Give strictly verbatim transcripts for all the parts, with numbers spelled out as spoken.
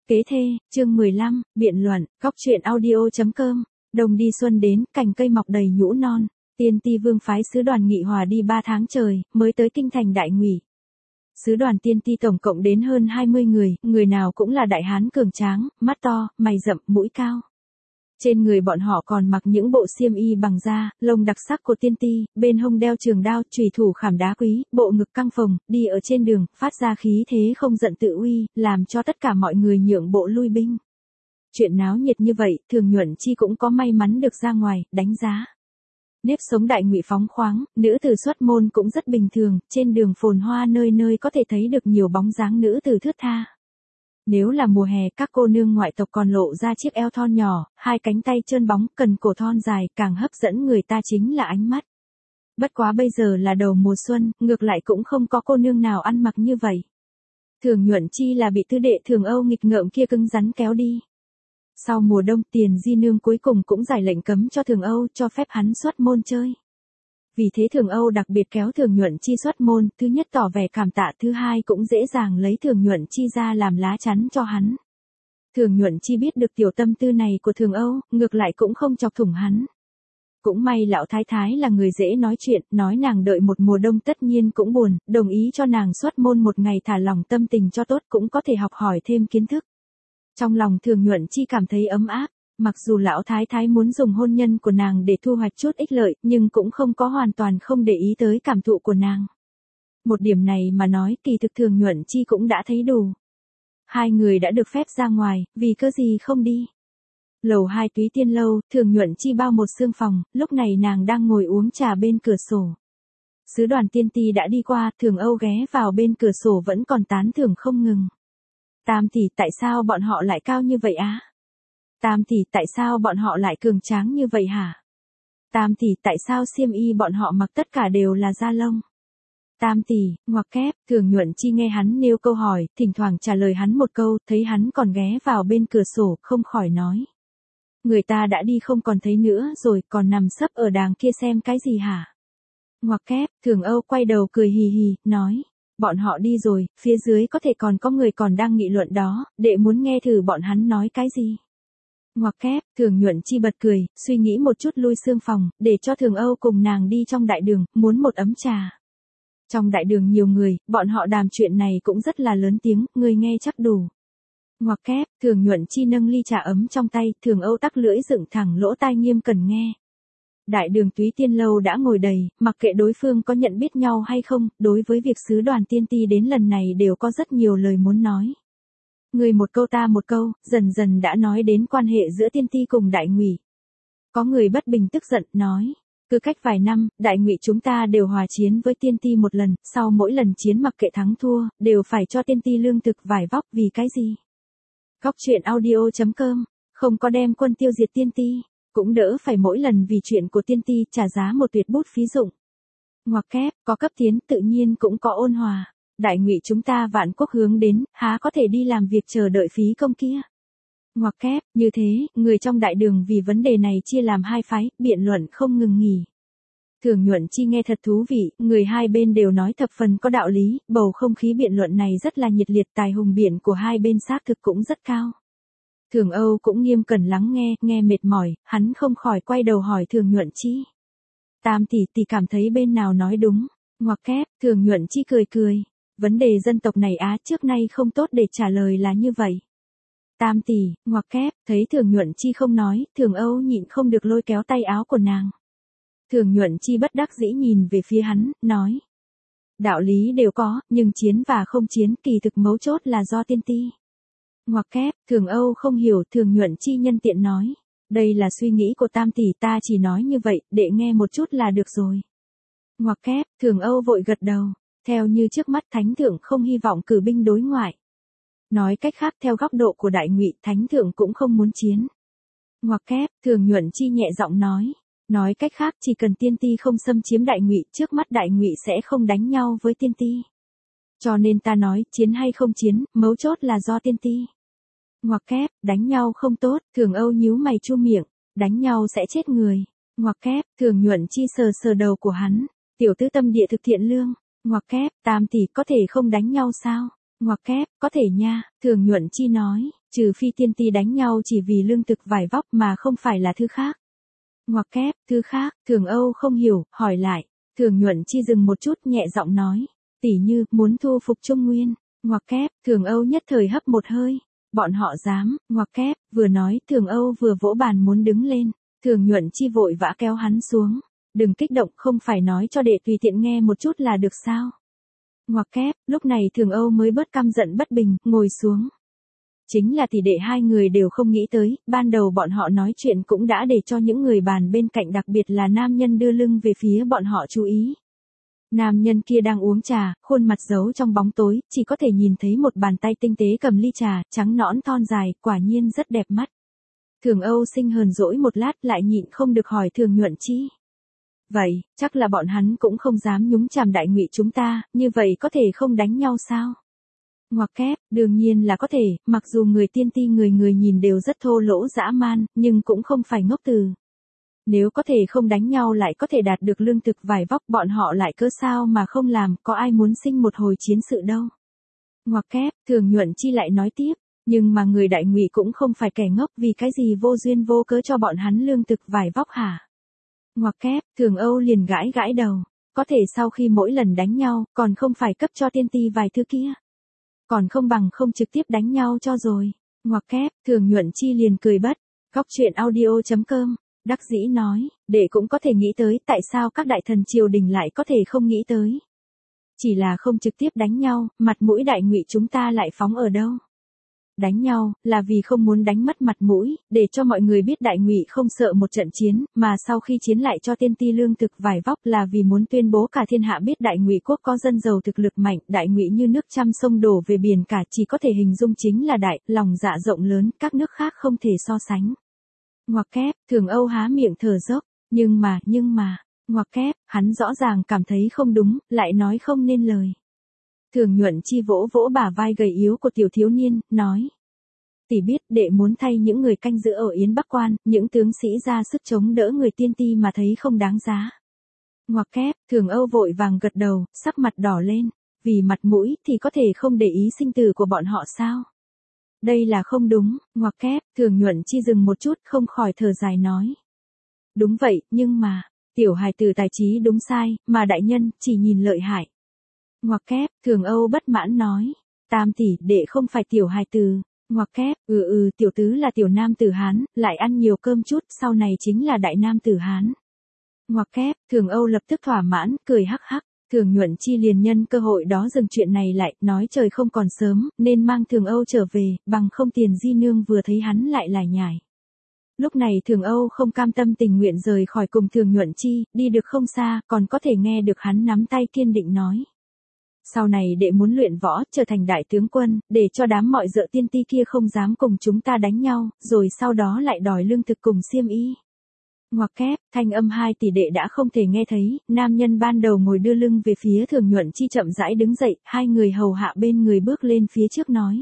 Kế thê, chương mười lăm, biện luận, góc truyện audio.com, đồng đi xuân đến, cành cây mọc đầy nhũ non, Tiên Ti Vương phái sứ đoàn Nghị Hòa đi ba tháng trời, mới tới kinh thành Đại Ngụy. Sứ đoàn Tiên Ti tổng cộng đến hơn hai mươi người, người nào cũng là đại hán cường tráng, mắt to, mày rậm, mũi cao. Trên người bọn họ còn mặc những bộ xiêm y bằng da, lông đặc sắc của Tiên Ti, bên hông đeo trường đao, chùy thủ khảm đá quý, bộ ngực căng phồng, đi ở trên đường, phát ra khí thế không giận tự uy, làm cho tất cả mọi người nhượng bộ lui binh. Chuyện náo nhiệt như vậy, Thường Nhuận Chi cũng có may mắn được ra ngoài, đánh giá. Nếp sống Đại Ngụy phóng khoáng, nữ tử xuất môn cũng rất bình thường, trên đường phồn hoa nơi nơi có thể thấy được nhiều bóng dáng nữ tử thướt tha. Nếu là mùa hè, các cô nương ngoại tộc còn lộ ra chiếc eo thon nhỏ, hai cánh tay trơn bóng, cần cổ thon dài, càng hấp dẫn người ta chính là ánh mắt. Bất quá bây giờ là đầu mùa xuân, ngược lại cũng không có cô nương nào ăn mặc như vậy. Thường Nhuận Chi là bị tư đệ Thường Âu nghịch ngợm kia cứng rắn kéo đi. Sau mùa đông, Tiền Di Nương cuối cùng cũng giải lệnh cấm cho Thường Âu, cho phép hắn xuất môn chơi. Vì thế Thường Âu đặc biệt kéo Thường Nhuận Chi xuất môn, thứ nhất tỏ vẻ cảm tạ, thứ hai cũng dễ dàng lấy Thường Nhuận Chi ra làm lá chắn cho hắn. Thường Nhuận Chi biết được tiểu tâm tư này của Thường Âu, ngược lại cũng không chọc thủng hắn. Cũng may lão thái thái là người dễ nói chuyện, nói nàng đợi một mùa đông tất nhiên cũng buồn, đồng ý cho nàng xuất môn một ngày thả lòng tâm tình cho tốt, cũng có thể học hỏi thêm kiến thức. Trong lòng Thường Nhuận Chi cảm thấy ấm áp. Mặc dù lão thái thái muốn dùng hôn nhân của nàng để thu hoạch chút ích lợi, nhưng cũng không có hoàn toàn không để ý tới cảm thụ của nàng. Một điểm này mà nói, kỳ thực Thường Nhuận Chi cũng đã thấy đủ. Hai người đã được phép ra ngoài, vì cơ gì không đi. Lầu hai Túy Tiên lâu, Thường Nhuận Chi bao một xương phòng, lúc này nàng đang ngồi uống trà bên cửa sổ. Sứ đoàn Tiên Ti đã đi qua, Thường Âu ghé vào bên cửa sổ vẫn còn tán thưởng không ngừng. Tam tỷ, tại sao bọn họ lại cao như vậy á? Tam tỷ, tại sao bọn họ lại cường tráng như vậy hả? Tam tỷ, tại sao xiêm y bọn họ mặc tất cả đều là da lông? Tam tỷ, ngoặc kép, Thường Nhuận Chi nghe hắn nêu câu hỏi, thỉnh thoảng trả lời hắn một câu, thấy hắn còn ghé vào bên cửa sổ, không khỏi nói. Người ta đã đi không còn thấy nữa rồi, còn nằm sấp ở đàng kia xem cái gì hả? Ngoặc kép, Thường Âu quay đầu cười hì hì, nói. Bọn họ đi rồi, phía dưới có thể còn có người còn đang nghị luận đó, đệ muốn nghe thử bọn hắn nói cái gì. Ngoặc kép, Thường Nhuận Chi bật cười, suy nghĩ một chút lui xương phòng, để cho Thường Âu cùng nàng đi trong đại đường, muốn một ấm trà. Trong đại đường nhiều người, bọn họ đàm chuyện này cũng rất là lớn tiếng, người nghe chắc đủ. Ngoặc kép, Thường Nhuận Chi nâng ly trà ấm trong tay, Thường Âu tắc lưỡi dựng thẳng lỗ tai nghiêm cần nghe. Đại đường Túy Tiên lâu đã ngồi đầy, mặc kệ đối phương có nhận biết nhau hay không, đối với việc sứ đoàn Tiên Ti đến lần này đều có rất nhiều lời muốn nói. Người một câu ta một câu, dần dần đã nói đến quan hệ giữa Tiên Ti cùng Đại Ngụy. Có người bất bình tức giận, nói, cứ cách vài năm, Đại Ngụy chúng ta đều hòa chiến với Tiên Ti một lần, sau mỗi lần chiến mặc kệ thắng thua, đều phải cho Tiên Ti lương thực vải vóc, vì cái gì? Góc truyện audio.com, không có đem quân tiêu diệt Tiên Ti, cũng đỡ phải mỗi lần vì chuyện của Tiên Ti trả giá một tuyệt bút phí dụng. Ngoặc kép, có cấp tiến tự nhiên cũng có ôn hòa. Đại Ngụy chúng ta vạn quốc hướng đến, há có thể đi làm việc chờ đợi phí công kia. Ngoặc kép, như thế, người trong đại đường vì vấn đề này chia làm hai phái, biện luận không ngừng nghỉ. Thường Nhuận Chi nghe thật thú vị, người hai bên đều nói thập phần có đạo lý, bầu không khí biện luận này rất là nhiệt liệt, tài hùng biện của hai bên xác thực cũng rất cao. Thường Âu cũng nghiêm cẩn lắng nghe, nghe mệt mỏi, hắn không khỏi quay đầu hỏi Thường Nhuận Chi. Tam tỷ tỷ cảm thấy bên nào nói đúng? Ngoặc kép, Thường Nhuận Chi cười cười. Vấn đề dân tộc này á trước nay không tốt để trả lời là như vậy. Tam tỷ, ngoặc kép, thấy Thường Nhuận Chi không nói, Thường Âu nhịn không được lôi kéo tay áo của nàng. Thường Nhuận Chi bất đắc dĩ nhìn về phía hắn, nói. Đạo lý đều có, nhưng chiến và không chiến kỳ thực mấu chốt là do Tiên Ti. Ngoặc kép, Thường Âu không hiểu, Thường Nhuận Chi nhân tiện nói. Đây là suy nghĩ của Tam tỷ, ta chỉ nói như vậy, để nghe một chút là được rồi. Ngoặc kép, Thường Âu vội gật đầu. Theo như trước mắt Thánh Thượng không hy vọng cử binh đối ngoại. Nói cách khác theo góc độ của Đại Ngụy, Thánh Thượng cũng không muốn chiến. Ngoặc kép, Thường Nhuận Chi nhẹ giọng nói. Nói cách khác chỉ cần Tiên Ti không xâm chiếm Đại Ngụy, trước mắt Đại Ngụy sẽ không đánh nhau với Tiên Ti. Cho nên ta nói, chiến hay không chiến, mấu chốt là do Tiên Ti. Ngoặc kép, đánh nhau không tốt, Thường Âu nhíu mày chu miệng, đánh nhau sẽ chết người. Ngoặc kép, Thường Nhuận Chi sờ sờ đầu của hắn, tiểu tứ tâm địa thực thiện lương. Ngoặc kép, Tam tỷ có thể không đánh nhau sao? Ngoặc kép, có thể nha, Thường Nhuận Chi nói. Trừ phi tiên ti đánh nhau chỉ vì lương thực vải vóc mà không phải là thứ khác. Ngoặc kép, thứ khác, Thường Âu không hiểu, hỏi lại. Thường Nhuận Chi dừng một chút nhẹ giọng nói. Tỉ như, muốn thu phục Trung Nguyên. Ngoặc kép, Thường Âu nhất thời hấp một hơi. Bọn họ dám, ngoặc kép, vừa nói, Thường Âu vừa vỗ bàn muốn đứng lên. Thường Nhuận Chi vội vã kéo hắn xuống. Đừng kích động, không phải nói cho đệ tùy tiện nghe một chút là được sao. Ngoặc kép, lúc này Thường Âu mới bớt căm giận bất bình, ngồi xuống. Chính là tỷ đệ hai người đều không nghĩ tới, ban đầu bọn họ nói chuyện cũng đã để cho những người bàn bên cạnh đặc biệt là nam nhân đưa lưng về phía bọn họ chú ý. Nam nhân kia đang uống trà, khuôn mặt giấu trong bóng tối, chỉ có thể nhìn thấy một bàn tay tinh tế cầm ly trà, trắng nõn thon dài, quả nhiên rất đẹp mắt. Thường Âu Sinh hờn dỗi một lát lại nhịn không được hỏi Thường Nhuận Chi. Vậy, chắc là bọn hắn cũng không dám nhúng chàm Đại Ngụy chúng ta, như vậy có thể không đánh nhau sao? Ngoặc kép, đương nhiên là có thể, mặc dù người tiên ti người người nhìn đều rất thô lỗ dã man, nhưng cũng không phải ngốc từ. Nếu có thể không đánh nhau lại có thể đạt được lương thực vải vóc bọn họ lại cớ sao mà không làm, có ai muốn sinh một hồi chiến sự đâu. Ngoặc kép, Thường Nhuận Chi lại nói tiếp, nhưng mà người Đại Ngụy cũng không phải kẻ ngốc vì cái gì vô duyên vô cớ cho bọn hắn lương thực vải vóc hả? Ngoặc kép, Thường Âu liền gãi gãi đầu, có thể sau khi mỗi lần đánh nhau, còn không phải cấp cho tiên ti vài thứ kia. Còn không bằng không trực tiếp đánh nhau cho rồi. Ngoặc kép, Thường Nhuận Chi liền cười bất. Góc truyện audio chấm com, đắc dĩ nói, đệ cũng có thể nghĩ tới tại sao các đại thần triều đình lại có thể không nghĩ tới. Chỉ là không trực tiếp đánh nhau, mặt mũi Đại Ngụy chúng ta lại phóng ở đâu. Đánh nhau, là vì không muốn đánh mất mặt mũi, để cho mọi người biết Đại Ngụy không sợ một trận chiến, mà sau khi chiến lại cho tiên ti lương thực vải vóc là vì muốn tuyên bố cả thiên hạ biết Đại Ngụy quốc có dân giàu thực lực mạnh, Đại Ngụy như nước trăm sông đổ về biển cả chỉ có thể hình dung chính là đại, lòng dạ rộng lớn, các nước khác không thể so sánh. Ngoặc kép, Thường Âu há miệng thở dốc, nhưng mà, nhưng mà, ngoặc kép, hắn rõ ràng cảm thấy không đúng, lại nói không nên lời. Thường Nhuận Chi vỗ vỗ bả vai gầy yếu của tiểu thiếu niên, nói. Tỷ biết đệ muốn thay những người canh giữ ở Yến Bắc Quan, những tướng sĩ ra sức chống đỡ người tiên ti mà thấy không đáng giá. Ngoặc kép, Thường Âu vội vàng gật đầu, sắc mặt đỏ lên, vì mặt mũi thì có thể không để ý sinh tử của bọn họ sao? Đây là không đúng, ngoặc kép, Thường Nhuận Chi dừng một chút không khỏi thở dài nói. Đúng vậy, nhưng mà, tiểu hài tử tài trí đúng sai, mà đại nhân chỉ nhìn lợi hại. Ngoặc kép, Thường Âu bất mãn nói, tam tỷ đệ không phải tiểu hài tử. Ngoặc kép, ừ ừ tiểu tứ là tiểu nam tử Hán, lại ăn nhiều cơm chút, sau này chính là đại nam tử Hán. Ngoặc kép, Thường Âu lập tức thỏa mãn, cười hắc hắc. Thường Nhuận Chi liền nhân cơ hội đó dừng chuyện này lại, nói trời không còn sớm, nên mang Thường Âu trở về, bằng không Tiền Di Nương vừa thấy hắn lại lải nhải. Lúc này Thường Âu không cam tâm tình nguyện rời khỏi cùng Thường Nhuận Chi, đi được không xa, còn có thể nghe được hắn nắm tay kiên định nói. Sau này đệ muốn luyện võ, trở thành đại tướng quân, để cho đám mọi dợ tiên ti kia không dám cùng chúng ta đánh nhau, rồi sau đó lại đòi lương thực cùng xiêm y. Ngoặc kép, thanh âm hai tỷ đệ đã không thể nghe thấy, nam nhân ban đầu ngồi đưa lưng về phía Thường Nhuận Chi chậm rãi đứng dậy, hai người hầu hạ bên người bước lên phía trước nói.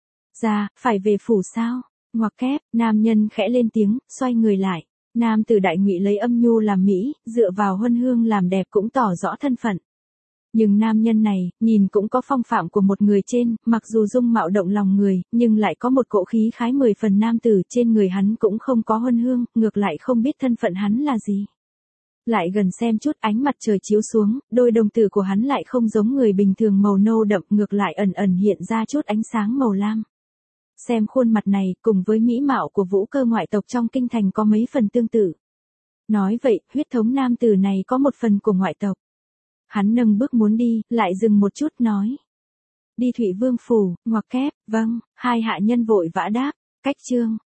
Ra, phải về phủ sao? Ngoặc kép, nam nhân khẽ lên tiếng, xoay người lại. Nam tử Đại Ngụy lấy âm nhu làm mỹ, dựa vào huân hương làm đẹp cũng tỏ rõ thân phận. Nhưng nam nhân này, nhìn cũng có phong phạm của một người trên, mặc dù dung mạo động lòng người, nhưng lại có một cỗ khí khái mười phần nam tử, trên người hắn cũng không có huân hương, ngược lại không biết thân phận hắn là gì. Lại gần xem chút ánh mặt trời chiếu xuống, đôi đồng tử của hắn lại không giống người bình thường màu nâu đậm, ngược lại ẩn ẩn hiện ra chút ánh sáng màu lam. Xem khuôn mặt này, cùng với mỹ mạo của vũ cơ ngoại tộc trong kinh thành có mấy phần tương tự. Nói vậy, huyết thống nam tử này có một phần của ngoại tộc. Hắn nâng bước muốn đi, lại dừng một chút nói. Đi Thụy Vương phủ, ngoặc kép, vâng, hai hạ nhân vội vã đáp, cách chương.